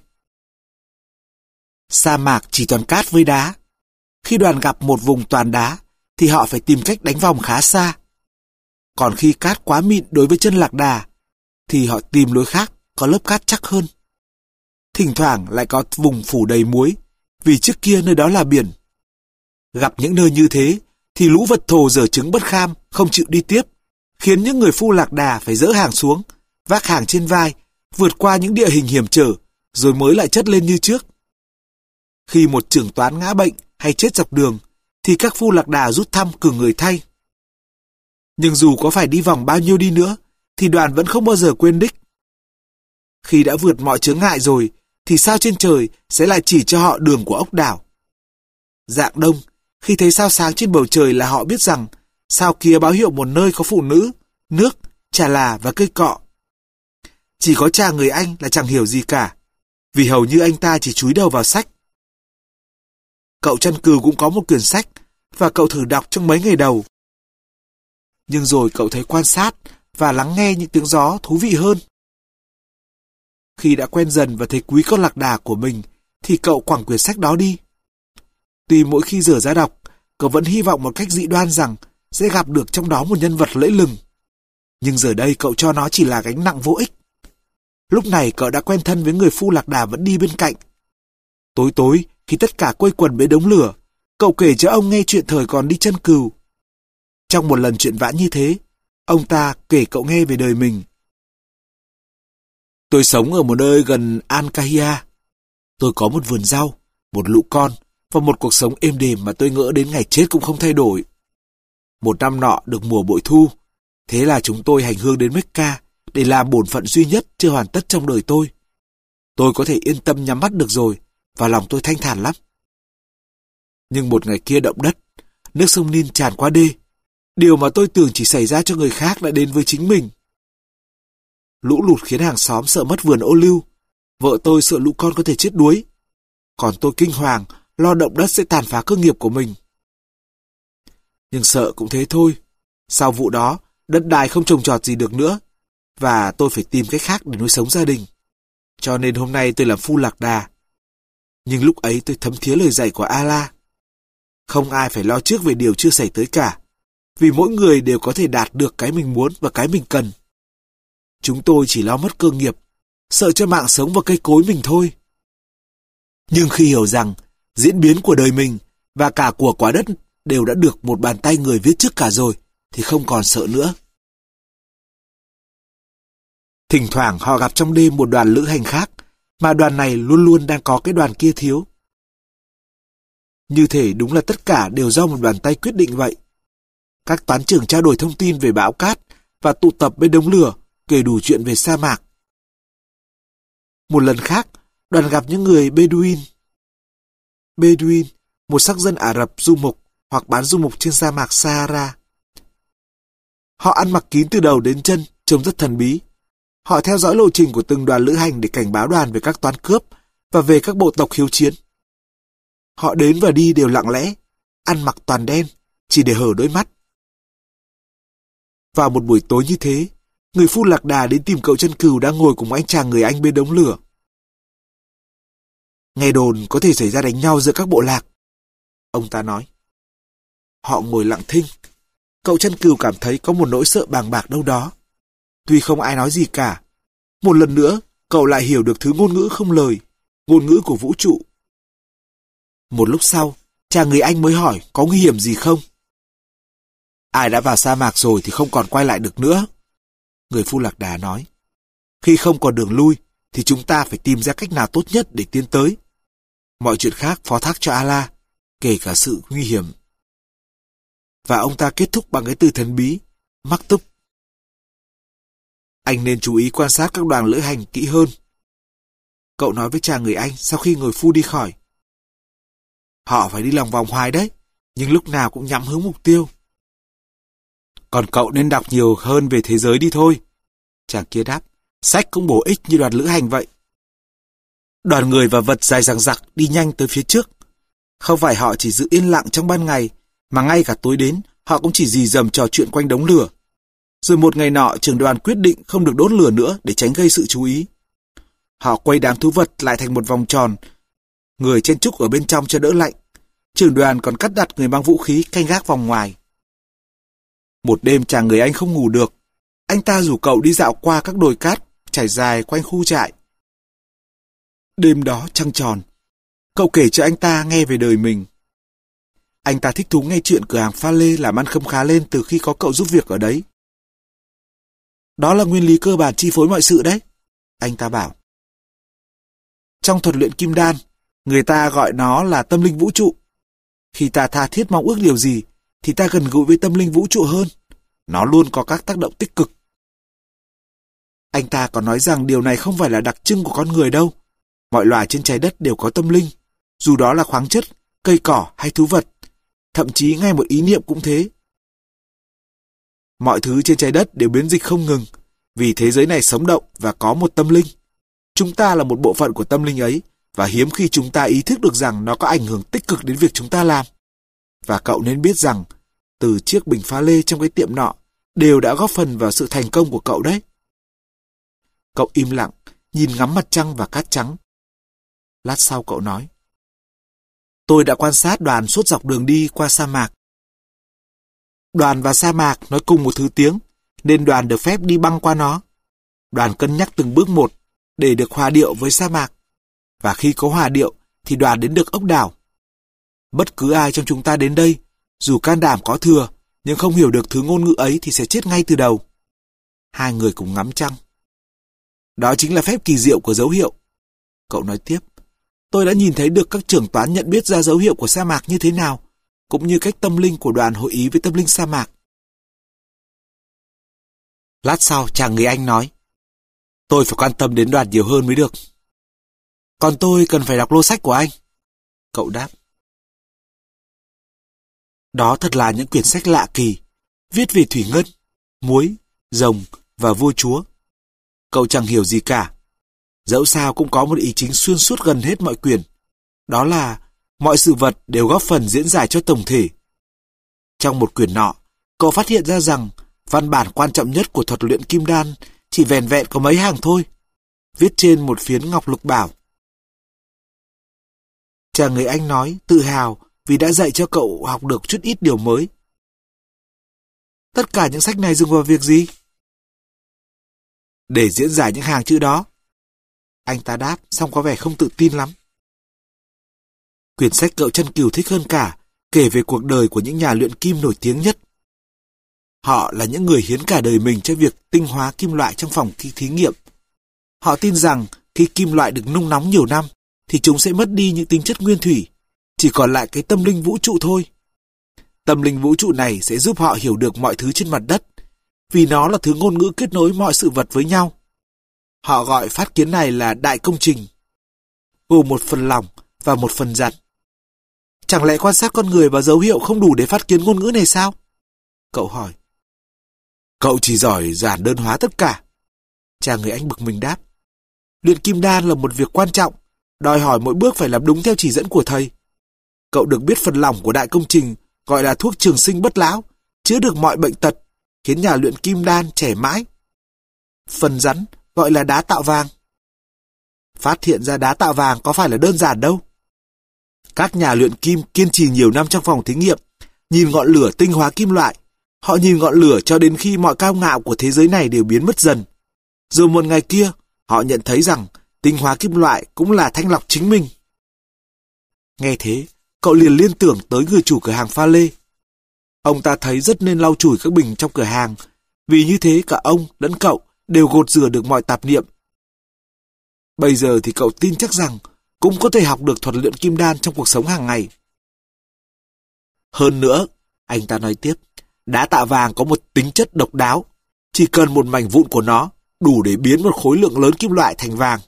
Sa mạc chỉ toàn cát với đá. Khi đoàn gặp một vùng toàn đá, thì họ phải tìm cách đánh vòng khá xa. Còn khi cát quá mịn đối với chân lạc đà, thì họ tìm lối khác có lớp cát chắc hơn. Thỉnh thoảng lại có vùng phủ đầy muối, vì trước kia nơi đó là biển. Gặp những nơi như thế, thì lũ vật thồ dở trứng bất kham, không chịu đi tiếp, khiến những người phu lạc đà phải dỡ hàng xuống, vác hàng trên vai, vượt qua những địa hình hiểm trở, rồi mới lại chất lên như trước. Khi một trưởng toán ngã bệnh hay chết dọc đường, thì các phu lạc đà rút thăm cử người thay. Nhưng dù có phải đi vòng bao nhiêu đi nữa, thì đoàn vẫn không bao giờ quên đích. Khi đã vượt mọi chướng ngại rồi, thì sao trên trời sẽ lại chỉ cho họ đường của ốc đảo. Rạng đông, khi thấy sao sáng trên bầu trời là họ biết rằng sao kia báo hiệu một nơi có phụ nữ, nước, trà là và cây cọ. Chỉ có cha người Anh là chẳng hiểu gì cả, vì hầu như anh ta chỉ chúi đầu vào sách. Cậu chăn cừu cũng có một quyển sách, và cậu thử đọc trong mấy ngày đầu. Nhưng rồi cậu thấy quan sát và lắng nghe những tiếng gió thú vị hơn. Khi đã quen dần và thấy quý con lạc đà của mình, thì cậu quẳng quyển sách đó đi. Tuy mỗi khi dở ra đọc, cậu vẫn hy vọng một cách dị đoan rằng sẽ gặp được trong đó một nhân vật lẫy lừng. Nhưng giờ đây cậu cho nó chỉ là gánh nặng vô ích. Lúc này cậu đã quen thân với người phu lạc đà vẫn đi bên cạnh. Tối tối, khi tất cả quây quần bên đống lửa, cậu kể cho ông nghe chuyện thời còn đi chăn cừu. Trong một lần chuyện vãn như thế, ông ta kể cậu nghe về đời mình. Tôi sống ở một nơi gần Al-Kahia. Tôi có một vườn rau, một lũ con và một cuộc sống êm đềm mà tôi ngỡ đến ngày chết cũng không thay đổi. Một năm nọ được mùa bội thu, thế là chúng tôi hành hương đến Mecca để làm bổn phận duy nhất chưa hoàn tất trong đời tôi. Tôi có thể yên tâm nhắm mắt được rồi, và lòng tôi thanh thản lắm. Nhưng một ngày kia động đất, nước sông Nin tràn qua đê. Điều mà tôi tưởng chỉ xảy ra cho người khác đã đến với chính mình. Lũ lụt khiến hàng xóm sợ mất vườn ô liu. Vợ tôi sợ lũ con có thể chết đuối. Còn tôi kinh hoàng, lo động đất sẽ tàn phá cơ nghiệp của mình. Nhưng sợ cũng thế thôi. Sau vụ đó, đất đai không trồng trọt gì được nữa, và tôi phải tìm cách khác để nuôi sống gia đình. Cho nên hôm nay tôi làm phu lạc đà. Nhưng lúc ấy tôi thấm thía lời dạy của Allah. Không ai phải lo trước về điều chưa xảy tới cả, vì mỗi người đều có thể đạt được cái mình muốn và cái mình cần. Chúng tôi chỉ lo mất cơ nghiệp, sợ cho mạng sống và cây cối mình thôi. Nhưng khi hiểu rằng diễn biến của đời mình và cả của quả đất đều đã được một bàn tay người viết trước cả rồi, thì không còn sợ nữa. Thỉnh thoảng họ gặp trong đêm một đoàn lữ hành khác, mà đoàn này luôn luôn đang có cái đoàn kia thiếu. Như thể đúng là tất cả đều do một bàn tay quyết định vậy. Các toán trưởng trao đổi thông tin về bão cát và tụ tập bên đống lửa, kể đủ chuyện về sa mạc. Một lần khác, đoàn gặp những người Bedouin. Bedouin, một sắc dân Ả Rập du mục hoặc bán du mục trên sa mạc Sahara. Họ ăn mặc kín từ đầu đến chân, trông rất thần bí. Họ theo dõi lộ trình của từng đoàn lữ hành để cảnh báo đoàn về các toán cướp và về các bộ tộc hiếu chiến. Họ đến và đi đều lặng lẽ, ăn mặc toàn đen, chỉ để hở đôi mắt. Vào một buổi tối như thế, người phu lạc đà đến tìm cậu chân cừu đang ngồi cùng anh chàng người Anh bên đống lửa. Nghe đồn có thể xảy ra đánh nhau giữa các bộ lạc, ông ta nói. Họ ngồi lặng thinh. Cậu chân cừu cảm thấy có một nỗi sợ bàng bạc đâu đó. Tuy không ai nói gì cả, một lần nữa cậu lại hiểu được thứ ngôn ngữ không lời, ngôn ngữ của vũ trụ. Một lúc sau, chàng người Anh mới hỏi có nguy hiểm gì không. Ai đã vào sa mạc rồi thì không còn quay lại được nữa, người phu lạc đà nói. Khi không còn đường lui thì chúng ta phải tìm ra cách nào tốt nhất để tiến tới. Mọi chuyện khác phó thác cho Allah, kể cả sự nguy hiểm. Và ông ta kết thúc bằng cái từ thần bí, mắc túc. Anh nên chú ý quan sát các đoàn lữ hành kỹ hơn, cậu nói với chàng người Anh sau khi người phu đi khỏi. Họ phải đi lòng vòng hoài đấy, nhưng lúc nào cũng nhắm hướng mục tiêu. Còn cậu nên đọc nhiều hơn về thế giới đi thôi, chàng kia đáp. Sách cũng bổ ích như đoàn lữ hành vậy. Đoàn người và vật dài dằng dặc đi nhanh tới phía trước. Không phải họ chỉ giữ yên lặng trong ban ngày, mà ngay cả tối đến, họ cũng chỉ rì rầm trò chuyện quanh đống lửa. Rồi một ngày nọ, trưởng đoàn quyết định không được đốt lửa nữa để tránh gây sự chú ý. Họ quay đám thú vật lại thành một vòng tròn, người chen chúc ở bên trong cho đỡ lạnh. Trưởng đoàn còn cắt đặt người mang vũ khí canh gác vòng ngoài. Một đêm chàng người Anh không ngủ được. Anh ta rủ cậu đi dạo qua các đồi cát trải dài quanh khu trại. Đêm đó trăng tròn, cậu kể cho anh ta nghe về đời mình. Anh ta thích thú nghe chuyện cửa hàng pha lê làm ăn khấm khá lên từ khi có cậu giúp việc ở đấy. Đó là nguyên lý cơ bản chi phối mọi sự đấy, anh ta bảo. Trong thuật luyện kim đan, người ta gọi nó là tâm linh vũ trụ. Khi ta tha thiết mong ước điều gì, thì ta gần gũi với tâm linh vũ trụ hơn. Nó luôn có các tác động tích cực. Anh ta còn nói rằng điều này không phải là đặc trưng của con người đâu. Mọi loài trên trái đất đều có tâm linh, dù đó là khoáng chất, cây cỏ hay thú vật. Thậm chí ngay một ý niệm cũng thế. Mọi thứ trên trái đất đều biến dịch không ngừng, vì thế giới này sống động và có một tâm linh. Chúng ta là một bộ phận của tâm linh ấy, và hiếm khi chúng ta ý thức được rằng nó có ảnh hưởng tích cực đến việc chúng ta làm. Và cậu nên biết rằng, từ chiếc bình pha lê trong cái tiệm nọ, đều đã góp phần vào sự thành công của cậu đấy. Cậu im lặng, nhìn ngắm mặt trăng và cát trắng. Lát sau cậu nói. Tôi đã quan sát đoàn suốt dọc đường đi qua sa mạc. Đoàn và sa mạc nói cùng một thứ tiếng, nên đoàn được phép đi băng qua nó. Đoàn cân nhắc từng bước một, để được hòa điệu với sa mạc. Và khi có hòa điệu, thì đoàn đến được ốc đảo. Bất cứ ai trong chúng ta đến đây, dù can đảm có thừa, nhưng không hiểu được thứ ngôn ngữ ấy thì sẽ chết ngay từ đầu. Hai người cùng ngắm trăng. Đó chính là phép kỳ diệu của dấu hiệu. Cậu nói tiếp. Tôi đã nhìn thấy được các trưởng toán nhận biết ra dấu hiệu của sa mạc như thế nào, cũng như cách tâm linh của đoàn hội ý với tâm linh sa mạc. Lát sau chàng người Anh nói. Tôi phải quan tâm đến đoàn nhiều hơn mới được. Còn tôi cần phải đọc lô sách của anh. Cậu đáp. Đó thật là những quyển sách lạ kỳ, viết về thủy ngân, muối, rồng và vua chúa. Cậu chẳng hiểu gì cả. Dẫu sao cũng có một ý chính xuyên suốt gần hết mọi quyển. Đó là mọi sự vật đều góp phần diễn giải cho tổng thể. Trong một quyển nọ, cậu phát hiện ra rằng văn bản quan trọng nhất của thuật luyện kim đan chỉ vẻn vẹn có mấy hàng thôi, viết trên một phiến ngọc lục bảo. Chàng người Anh nói tự hào vì đã dạy cho cậu học được chút ít điều mới. Tất cả những sách này dùng vào việc gì? Để diễn giải những hàng chữ đó. Anh ta đáp, song có vẻ không tự tin lắm. Quyển sách cậu chân cừu thích hơn cả kể về cuộc đời của những nhà luyện kim nổi tiếng nhất. Họ là những người hiến cả đời mình cho việc tinh hóa kim loại trong phòng thí nghiệm. Họ tin rằng Khi kim loại được nung nóng nhiều năm, thì chúng sẽ mất đi những tính chất nguyên thủy, chỉ còn lại cái tâm linh vũ trụ thôi. Tâm linh vũ trụ này sẽ giúp họ hiểu được mọi thứ trên mặt đất, vì nó là thứ ngôn ngữ kết nối mọi sự vật với nhau. Họ gọi phát kiến này là đại công trình, gồm một phần lỏng và một phần giặt. Chẳng lẽ quan sát con người và dấu hiệu không đủ để phát kiến ngôn ngữ này sao? Cậu hỏi. Cậu chỉ giỏi giản đơn hóa tất cả. Chàng người Anh bực mình đáp. Luyện kim đan là một việc quan trọng, đòi hỏi mỗi bước phải làm đúng theo chỉ dẫn của thầy. Cậu được biết phần lỏng của đại công trình gọi là thuốc trường sinh bất lão, chữa được mọi bệnh tật, khiến nhà luyện kim đan trẻ mãi. Phần rắn gọi là đá tạo vàng. Phát hiện ra đá tạo vàng có phải là đơn giản đâu. Các nhà luyện kim kiên trì nhiều năm trong phòng thí nghiệm, nhìn ngọn lửa tinh hóa kim loại. Họ nhìn ngọn lửa cho đến khi mọi cao ngạo của thế giới này đều biến mất dần. Rồi một ngày kia, họ nhận thấy rằng tinh hóa kim loại cũng là thanh lọc chính mình. Nghe thế, cậu liền liên tưởng tới người chủ cửa hàng pha lê. Ông ta thấy rất nên lau chùi các bình trong cửa hàng, vì như thế cả ông lẫn cậu đều gột rửa được mọi tạp niệm. Bây giờ thì cậu tin chắc rằng cũng có thể học được thuật luyện kim đan trong cuộc sống hàng ngày. Hơn nữa, anh ta nói tiếp, đá tạo vàng có một tính chất độc đáo, chỉ cần một mảnh vụn của nó đủ để biến một khối lượng lớn kim loại thành vàng.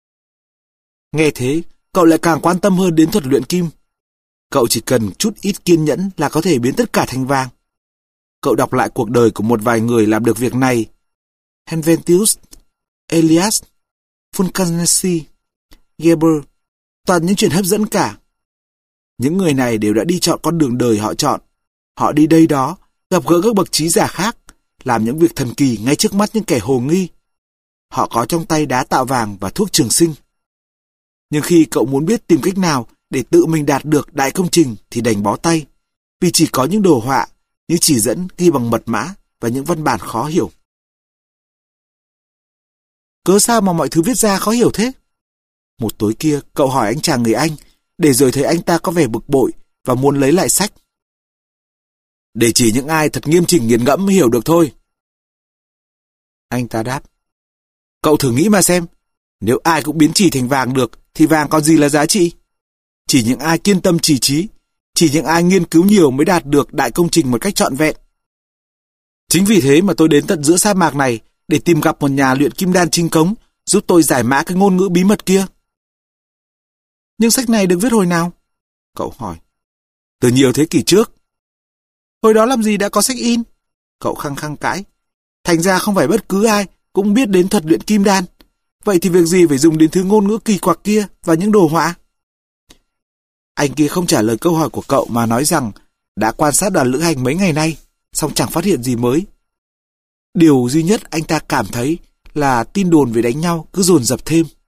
Nghe thế, cậu lại càng quan tâm hơn đến thuật luyện kim. Cậu chỉ cần chút ít kiên nhẫn là có thể biến tất cả thành vàng. Cậu đọc lại cuộc đời của một vài người làm được việc này. Helvetius, Elias, Fulcanesi, Geber, toàn những chuyện hấp dẫn cả. Những người này đều đã đi chọn con đường đời họ chọn. Họ đi đây đó, gặp gỡ các bậc trí giả khác, làm những việc thần kỳ ngay trước mắt những kẻ hồ nghi. Họ có trong tay đá tạo vàng và thuốc trường sinh. Nhưng khi cậu muốn biết tìm cách nào để tự mình đạt được đại công trình thì đành bó tay, vì chỉ có những đồ họa, những chỉ dẫn ghi bằng mật mã và những văn bản khó hiểu. Cớ sao mà mọi thứ viết ra khó hiểu thế? Một tối kia, cậu hỏi anh chàng người Anh, để rồi thấy anh ta có vẻ bực bội và muốn lấy lại sách. Để chỉ những ai thật nghiêm chỉnh nghiền ngẫm mới hiểu được thôi. Anh ta đáp. Cậu thử nghĩ mà xem, nếu ai cũng biến chỉ thành vàng được, thì vàng còn gì là giá trị? Chỉ những ai kiên tâm chỉ trí, chỉ những ai nghiên cứu nhiều mới đạt được đại công trình một cách trọn vẹn. Chính vì thế mà tôi đến tận giữa sa mạc này để tìm gặp một nhà luyện kim đan chính cống, giúp tôi giải mã cái ngôn ngữ bí mật kia. Nhưng sách này được viết hồi nào? Cậu hỏi. Từ nhiều thế kỷ trước. Hồi đó làm gì đã có sách in? Cậu khăng khăng cãi. Thành ra không phải bất cứ ai cũng biết đến thuật luyện kim đan. Vậy thì việc gì phải dùng đến thứ ngôn ngữ kỳ quặc kia và những đồ họa? Anh kia không trả lời câu hỏi của cậu mà nói rằng đã quan sát đoàn lữ hành mấy ngày nay, song chẳng phát hiện gì mới. Điều duy nhất anh ta cảm thấy là tin đồn về đánh nhau cứ dồn dập thêm.